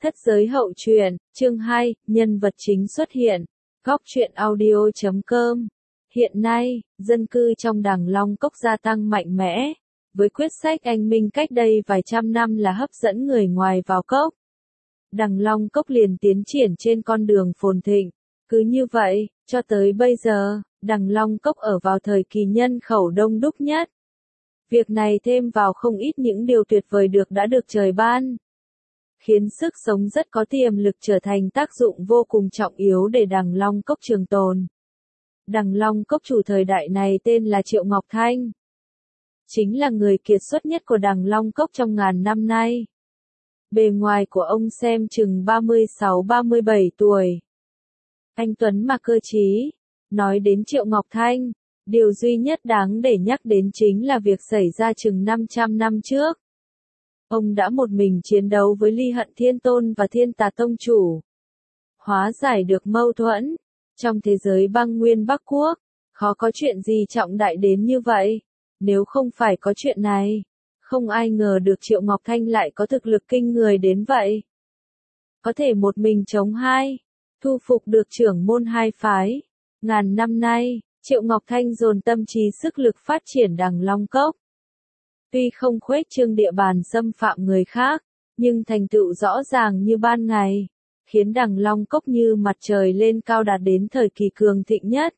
Thất giới hậu truyện, chương 2, nhân vật chính xuất hiện. Góc truyện audio.com. Hiện nay, dân cư trong Đằng Long Cốc gia tăng mạnh mẽ. Với quyết sách anh minh cách đây vài trăm năm là hấp dẫn người ngoài vào cốc, Đằng Long Cốc liền tiến triển trên con đường phồn thịnh. Cứ như vậy, cho tới bây giờ, Đằng Long Cốc ở vào thời kỳ nhân khẩu đông đúc nhất. Việc này thêm vào không ít những điều tuyệt vời đã được trời ban, khiến sức sống rất có tiềm lực trở thành tác dụng vô cùng trọng yếu để Đằng Long Cốc trường tồn. Đằng Long Cốc chủ thời đại này tên là Triệu Ngọc Thanh, chính là người kiệt xuất nhất của Đằng Long Cốc trong ngàn năm nay. Bề ngoài của ông xem chừng 36-37 tuổi. Anh tuấn mà cơ trí. Nói đến Triệu Ngọc Thanh, điều duy nhất đáng để nhắc đến chính là việc xảy ra chừng 500 năm trước. Ông đã một mình chiến đấu với Ly Hận Thiên Tôn và Thiên Tà Tông Chủ, hóa giải được mâu thuẫn. Trong thế giới băng nguyên Bắc Quốc, khó có chuyện gì trọng đại đến như vậy. Nếu không phải có chuyện này, không ai ngờ được Triệu Ngọc Thanh lại có thực lực kinh người đến vậy. Có thể một mình chống hai, thu phục được trưởng môn hai phái. Ngàn năm nay, Triệu Ngọc Thanh dồn tâm trí sức lực phát triển Đằng Long Cốc. Tuy không khuếch trương địa bàn xâm phạm người khác, nhưng thành tựu rõ ràng như ban ngày, khiến Đằng Long Cốc như mặt trời lên cao đạt đến thời kỳ cường thịnh nhất.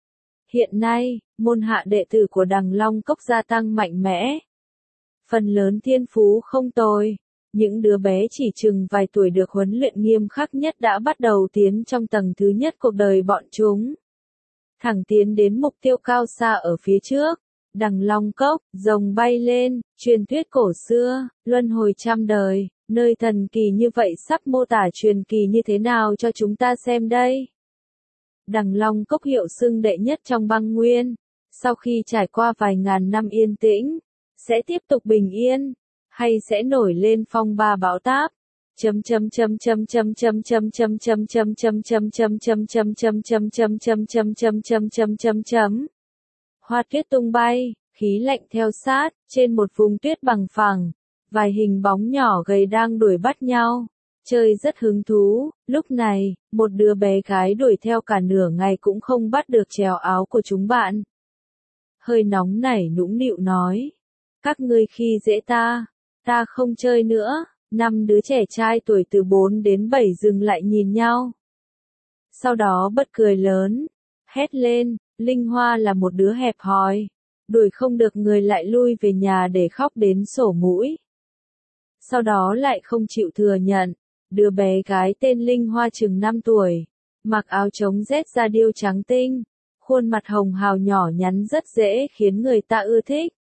Hiện nay, môn hạ đệ tử của Đằng Long Cốc gia tăng mạnh mẽ. Phần lớn thiên phú không tồi, những đứa bé chỉ chừng vài tuổi được huấn luyện nghiêm khắc nhất đã bắt đầu tiến trong tầng thứ nhất cuộc đời bọn chúng, thẳng tiến đến mục tiêu cao xa ở phía trước. Đằng Long Cốc, rồng bay lên, truyền thuyết cổ xưa, luân hồi trăm đời, nơi thần kỳ như vậy sắp mô tả truyền kỳ như thế nào cho chúng ta xem đây. Đằng Long Cốc hiệu xưng đệ nhất trong băng nguyên, sau khi trải qua vài ngàn năm yên tĩnh, sẽ tiếp tục bình yên, hay sẽ nổi lên phong ba bão táp. Hoa tuyết tung bay, khí lạnh theo sát, trên một vùng tuyết bằng phẳng, vài hình bóng nhỏ gầy đang đuổi bắt nhau, chơi rất hứng thú. Lúc này, một đứa bé gái đuổi theo cả nửa ngày cũng không bắt được chéo áo của chúng bạn. Hơi nóng nảy nũng nịu nói, các ngươi khi dễ ta không chơi nữa. 5 đứa trẻ trai tuổi từ 4 đến 7 dừng lại nhìn nhau. Sau đó bật cười lớn, hét lên. Linh Hoa là một đứa hẹp hòi, đuổi không được người lại lui về nhà để khóc đến sổ mũi. Sau đó lại không chịu thừa nhận, đứa bé gái tên Linh Hoa chừng 5 tuổi, mặc áo chống rét da điêu trắng tinh, khuôn mặt hồng hào nhỏ nhắn rất dễ khiến người ta ưa thích.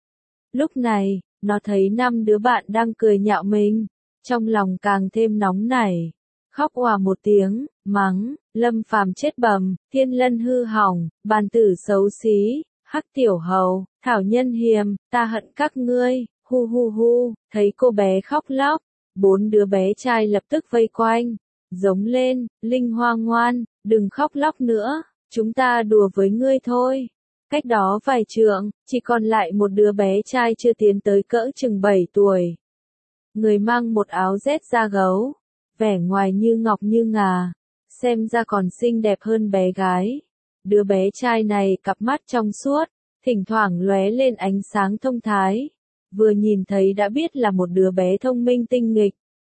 Lúc này, nó thấy 5 đứa bạn đang cười nhạo mình, trong lòng càng thêm nóng nảy, khóc òa một tiếng, mắng, Lâm Phàm chết bầm, Thiên Lân hư hỏng, bàn tử xấu xí, Hắc tiểu hầu, Thảo nhân hiềm, ta hận các ngươi, hu hu hu. Thấy cô bé khóc lóc, 4 đứa bé trai lập tức vây quanh, giống lên, Linh Hoa ngoan, đừng khóc lóc nữa, chúng ta đùa với ngươi thôi. Cách đó vài trượng, chỉ còn lại một đứa bé trai chưa tiến tới cỡ chừng 7 tuổi. Người mang một áo rét da gấu, vẻ ngoài như ngọc như ngà, xem ra còn xinh đẹp hơn bé gái. Đứa bé trai này cặp mắt trong suốt, thỉnh thoảng lóe lên ánh sáng thông thái, vừa nhìn thấy đã biết là một đứa bé thông minh tinh nghịch.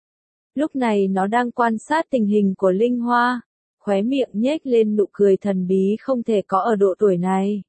Lúc này nó đang quan sát tình hình của Linh Hoa, khóe miệng nhếch lên nụ cười thần bí không thể có ở độ tuổi này.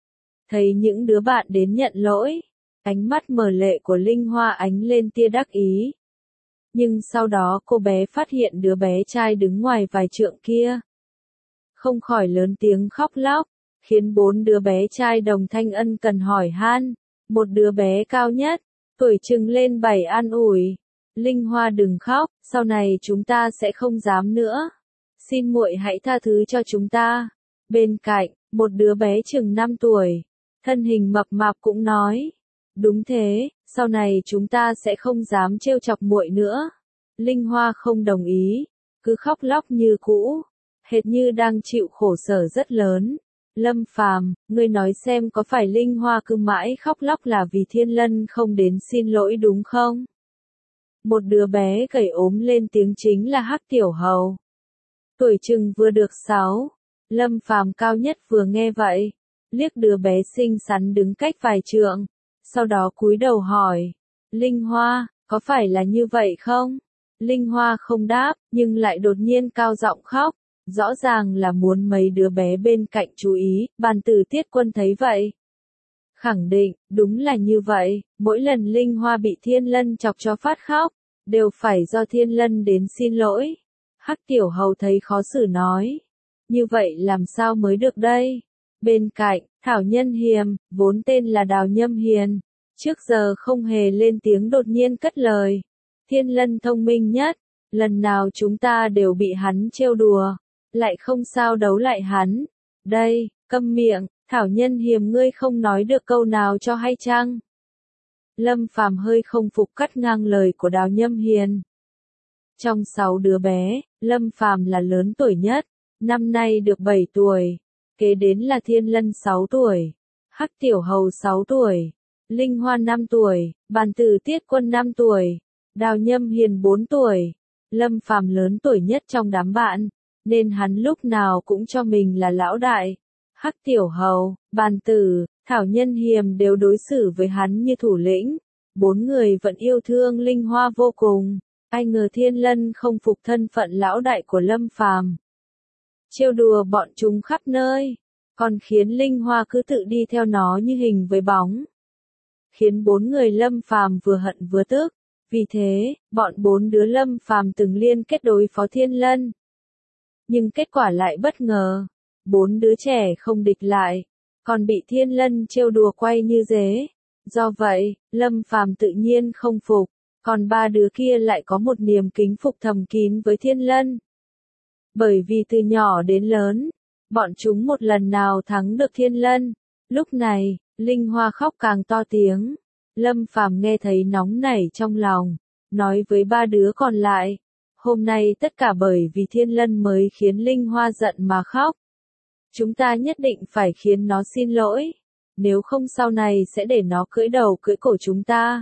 Thấy những đứa bạn đến nhận lỗi, ánh mắt mờ lệ của Linh Hoa ánh lên tia đắc ý. Nhưng sau đó cô bé phát hiện đứa bé trai đứng ngoài vài trượng kia, không khỏi lớn tiếng khóc lóc, khiến 4 đứa bé trai đồng thanh ân cần hỏi han. Một đứa bé cao nhất, tuổi chừng lên 7 an ủi, Linh Hoa đừng khóc, sau này chúng ta sẽ không dám nữa. Xin muội hãy tha thứ cho chúng ta. Bên cạnh, một đứa bé chừng 5 tuổi, thân hình mập mạp cũng nói, đúng thế, sau này chúng ta sẽ không dám trêu chọc muội nữa. Linh Hoa không đồng ý, cứ khóc lóc như cũ, hệt như đang chịu khổ sở rất lớn. Lâm Phàm, ngươi nói xem có phải Linh Hoa cứ mãi khóc lóc là vì Thiên Lân không đến xin lỗi đúng không? một đứa bé gầy ốm lên tiếng chính là Hắc Tiểu Hầu. Tuổi chừng vừa được 6, Lâm Phàm cao nhất vừa nghe vậy, liếc đứa bé xinh xắn đứng cách vài trượng, sau đó cúi đầu hỏi, Linh Hoa, có phải là như vậy không? Linh Hoa không đáp, nhưng lại đột nhiên cao giọng khóc, rõ ràng là muốn mấy đứa bé bên cạnh chú ý. Bàn Tử Tiết Quân thấy vậy, khẳng định, đúng là như vậy, mỗi lần Linh Hoa bị Thiên Lân chọc cho phát khóc, đều phải do Thiên Lân đến xin lỗi. Hắc Tiểu Hầu thấy khó xử nói, như vậy làm sao mới được đây? Bên cạnh, Thảo Nhân Hiềm, vốn tên là Đào Nhâm Hiền, trước giờ không hề lên tiếng đột nhiên cất lời. Thiên Lân thông minh nhất, lần nào chúng ta đều bị hắn trêu đùa, lại không sao đấu lại hắn. Đây, câm miệng, Thảo Nhân Hiềm ngươi không nói được câu nào cho hay chăng? Lâm Phàm hơi không phục cắt ngang lời của Đào Nhâm Hiền. Trong 6 đứa bé, Lâm Phàm là lớn tuổi nhất, năm nay được 7 tuổi, kế đến là Thiên Lân 6 tuổi, Hắc Tiểu Hầu 6 tuổi, Linh Hoa 5 tuổi, Bàn Tử Tiết Quân 5 tuổi, Đào Nhâm Hiền 4 tuổi. Lâm Phàm lớn tuổi nhất trong đám bạn, nên hắn lúc nào cũng cho mình là lão đại. Hắc Tiểu Hầu, Bàn Tử, Thảo Nhân Hiềm đều đối xử với hắn như thủ lĩnh. 4 người vẫn yêu thương Linh Hoa vô cùng. Ai ngờ Thiên Lân không phục thân phận lão đại của Lâm Phàm, trêu đùa bọn chúng khắp nơi, còn khiến Linh Hoa cứ tự đi theo nó như hình với bóng, khiến 4 người Lâm Phàm vừa hận vừa tức. Vì thế, bọn 4 đứa Lâm Phàm từng liên kết đối phó Thiên Lân. Nhưng kết quả lại bất ngờ, 4 đứa trẻ không địch lại, còn bị Thiên Lân trêu đùa quay như dế. Do vậy, Lâm Phàm tự nhiên không phục, còn 3 đứa kia lại có một niềm kính phục thầm kín với Thiên Lân. Bởi vì từ nhỏ đến lớn, bọn chúng một lần nào thắng được Thiên Lân. Lúc này, Linh Hoa khóc càng to tiếng. Lâm Phàm nghe thấy nóng nảy trong lòng, nói với 3 đứa còn lại, hôm nay tất cả bởi vì Thiên Lân mới khiến Linh Hoa giận mà khóc. Chúng ta nhất định phải khiến nó xin lỗi, nếu không sau này sẽ để nó cưỡi đầu cưỡi cổ chúng ta.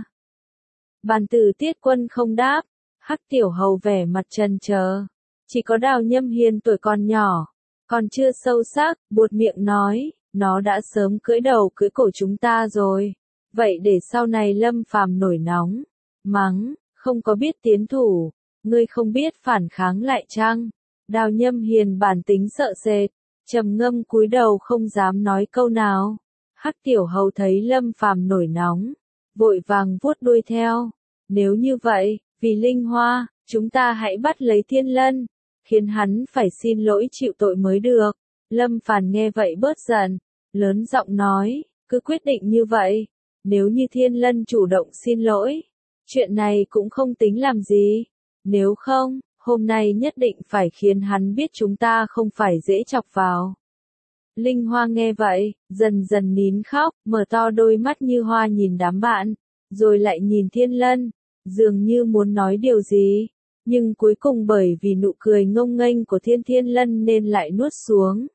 Bàn Tử Tiết Quân không đáp, Hắc Tiểu Hầu vẻ mặt trần chờ, chỉ có Đào Nhâm Hiền tuổi còn nhỏ, còn chưa sâu sắc, buột miệng nói, nó đã sớm cưỡi đầu cưỡi cổ chúng ta rồi. Vậy để sau này Lâm Phàm nổi nóng, mắng, không có biết tiến thủ, ngươi không biết phản kháng lại chăng? Đào Nhâm Hiền bản tính sợ sệt, trầm ngâm cúi đầu không dám nói câu nào. Hắc Tiểu Hầu thấy Lâm Phàm nổi nóng, vội vàng vuốt đuôi theo. Nếu như vậy, vì Linh Hoa, chúng ta hãy bắt lấy Thiên Lân, khiến hắn phải xin lỗi chịu tội mới được. Lâm Phàm nghe vậy bớt giận, lớn giọng nói, cứ quyết định như vậy. Nếu như Thiên Lân chủ động xin lỗi, chuyện này cũng không tính làm gì. Nếu không, hôm nay nhất định phải khiến hắn biết chúng ta không phải dễ chọc vào. Linh Hoa nghe vậy, dần dần nín khóc, mở to đôi mắt như hoa nhìn đám bạn, rồi lại nhìn Thiên Lân, dường như muốn nói điều gì, nhưng cuối cùng bởi vì nụ cười ngông nghênh của Thiên Lân nên lại nuốt xuống.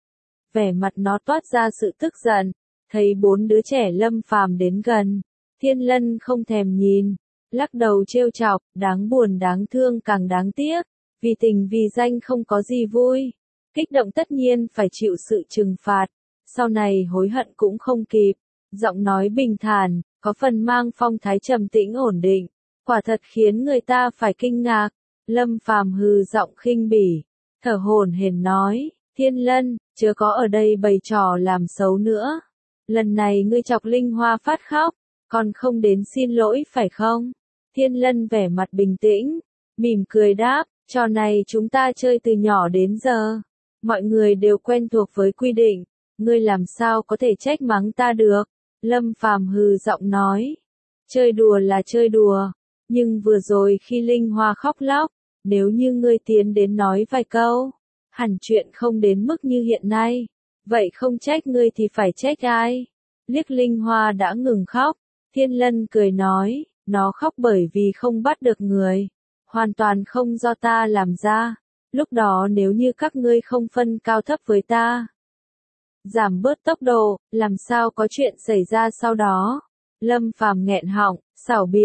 Vẻ mặt nó toát ra sự tức giận, thấy 4 đứa trẻ Lâm Phàm đến gần, Thiên Lân không thèm nhìn, lắc đầu trêu chọc, đáng buồn đáng thương càng đáng tiếc, vì tình vì danh không có gì vui. Kích động tất nhiên phải chịu sự trừng phạt, sau này hối hận cũng không kịp. Giọng nói bình thản, có phần mang phong thái trầm tĩnh ổn định, quả thật khiến người ta phải kinh ngạc. Lâm Phàm hừ giọng khinh bỉ, thở hổn hển nói, Thiên Lân, chớ có ở đây bày trò làm xấu nữa. Lần này ngươi chọc Linh Hoa phát khóc, còn không đến xin lỗi phải không? Thiên Lân vẻ mặt bình tĩnh, mỉm cười đáp, trò này chúng ta chơi từ nhỏ đến giờ. Mọi người đều quen thuộc với quy định, ngươi làm sao có thể trách mắng ta được? Lâm Phàm hừ giọng nói, chơi đùa là chơi đùa, nhưng vừa rồi khi Linh Hoa khóc lóc, nếu như ngươi tiến đến nói vài câu, hẳn chuyện không đến mức như hiện nay, vậy không trách ngươi thì phải trách ai? Liếc Linh Hoa đã ngừng khóc, Thiên Lân cười nói, nó khóc bởi vì không bắt được người, hoàn toàn không do ta làm ra. Lúc đó nếu như các ngươi không phân cao thấp với ta, giảm bớt tốc độ, làm sao có chuyện xảy ra sau đó? Lâm Phàm nghẹn họng, xảo biện,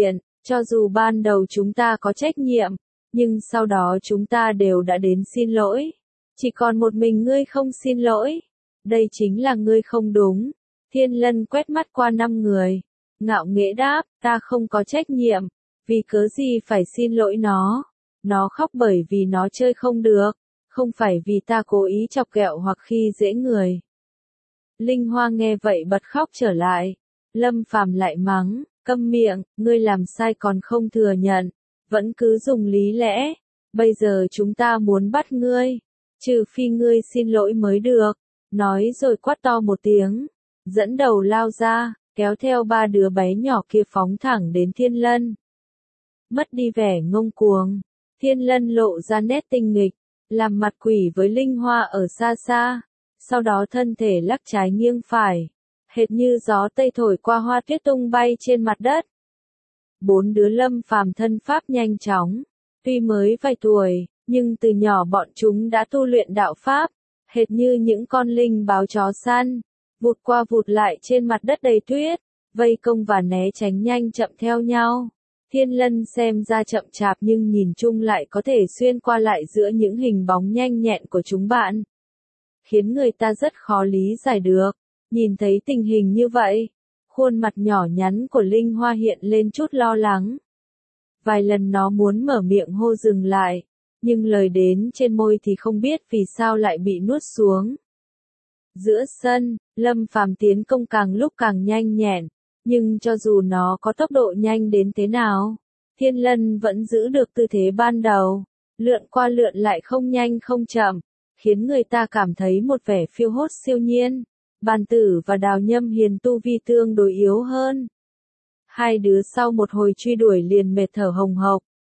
Cho dù ban đầu chúng ta có trách nhiệm, nhưng sau đó chúng ta đều đã đến xin lỗi. Chỉ còn một mình ngươi không xin lỗi. Đây chính là ngươi không đúng. Thiên Lân quét mắt qua 5 người. Ngạo nghễ đáp, ta không có trách nhiệm. Vì cớ gì phải xin lỗi nó? Nó khóc bởi vì nó chơi không được. Không phải vì ta cố ý chọc ghẹo hoặc khi dễ người. Linh Hoa nghe vậy bật khóc trở lại. Lâm Phàm lại mắng, câm miệng, ngươi làm sai còn không thừa nhận. Vẫn cứ dùng lý lẽ. Bây giờ chúng ta muốn bắt ngươi. Trừ phi ngươi xin lỗi mới được. Nói rồi quát to một tiếng. Dẫn đầu lao ra, kéo theo 3 đứa bé nhỏ kia phóng thẳng đến Thiên Lân. Mất đi vẻ ngông cuồng. Thiên Lân lộ ra nét tinh nghịch. Làm mặt quỷ với Linh Hoa ở xa xa. Sau đó thân thể lắc trái nghiêng phải. Hệt như gió tây thổi qua hoa tuyết tung bay trên mặt đất. 4 đứa Lâm Phàm thân pháp nhanh chóng. Tuy mới vài tuổi, nhưng từ nhỏ bọn chúng đã tu luyện đạo pháp. Hệt như những con linh báo chó săn. Vụt qua vụt lại trên mặt đất đầy tuyết. Vây công và né tránh nhanh chậm theo nhau. Thiên Lân xem ra chậm chạp nhưng nhìn chung lại có thể xuyên qua lại giữa những hình bóng nhanh nhẹn của chúng bạn. Khiến người ta rất khó lý giải được. Nhìn thấy tình hình như vậy, khuôn mặt nhỏ nhắn của Linh Hoa hiện lên chút lo lắng. Vài lần nó muốn mở miệng hô dừng lại, nhưng lời đến trên môi thì không biết vì sao lại bị nuốt xuống. Giữa sân, Lâm Phàm tiến công càng lúc càng nhanh nhẹn, nhưng cho dù nó có tốc độ nhanh đến thế nào, Thiên Lân vẫn giữ được tư thế ban đầu, lượn qua lượn lại không nhanh không chậm, khiến người ta cảm thấy một vẻ phiêu hốt siêu nhiên. Bàn Tử và Đào Nhâm Hiền tu vi tương đối yếu hơn. Hai đứa sau một hồi truy đuổi liền mệt thở hồng hộc.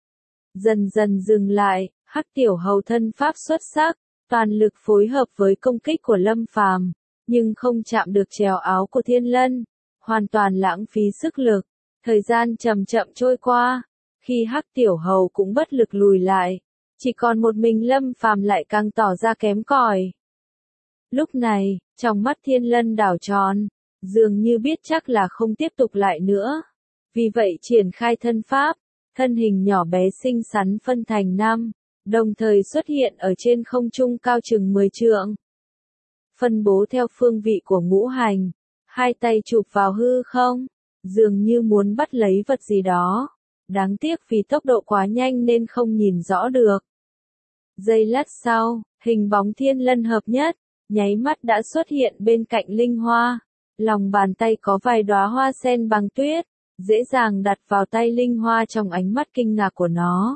Dần dần dừng lại, Hắc Tiểu Hầu thân pháp xuất sắc, toàn lực phối hợp với công kích của Lâm Phàm, nhưng không chạm được chèo áo của Thiên Lân, hoàn toàn lãng phí sức lực. Thời gian chậm chậm trôi qua, khi Hắc Tiểu Hầu cũng bất lực lùi lại, chỉ còn một mình Lâm Phàm lại càng tỏ ra kém cỏi. Lúc này, trong mắt Thiên Lân đảo tròn, dường như biết chắc là không tiếp tục lại nữa. Vì vậy triển khai thân pháp, thân hình nhỏ bé xinh xắn phân thành 5, đồng thời xuất hiện ở trên không trung cao chừng 10 trượng. Phân bố theo phương vị của ngũ hành, hai tay chụp vào hư không, dường như muốn bắt lấy vật gì đó. Đáng tiếc vì tốc độ quá nhanh nên không nhìn rõ được. Giây lát sau, hình bóng Thiên Lân hợp nhất, nháy mắt đã xuất hiện bên cạnh Linh Hoa. Lòng bàn tay có vài đóa hoa sen bằng tuyết, dễ dàng đặt vào tay Linh Hoa trong ánh mắt kinh ngạc của nó.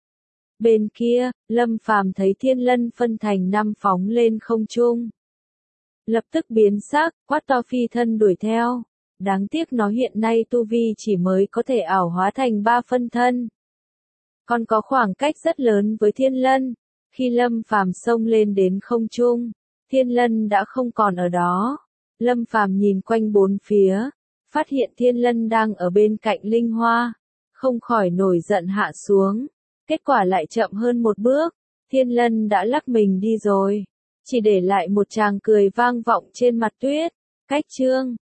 Bên kia, Lâm Phàm thấy Thiên Lân phân thành 5 phóng lên không trung. Lập tức biến sắc, quát to phi thân đuổi theo. Đáng tiếc nó hiện nay tu vi chỉ mới có thể ảo hóa thành 3 phân thân. Còn có khoảng cách rất lớn với Thiên Lân. Khi Lâm Phàm xông lên đến không trung, Thiên Lân đã không còn ở đó. Lâm Phàm nhìn quanh bốn phía, phát hiện Thiên Lân đang ở bên cạnh Linh Hoa, không khỏi nổi giận hạ xuống. Kết quả lại chậm hơn một bước, Thiên Lân đã lắc mình đi rồi, chỉ để lại một tràng cười vang vọng trên mặt tuyết. Cách chương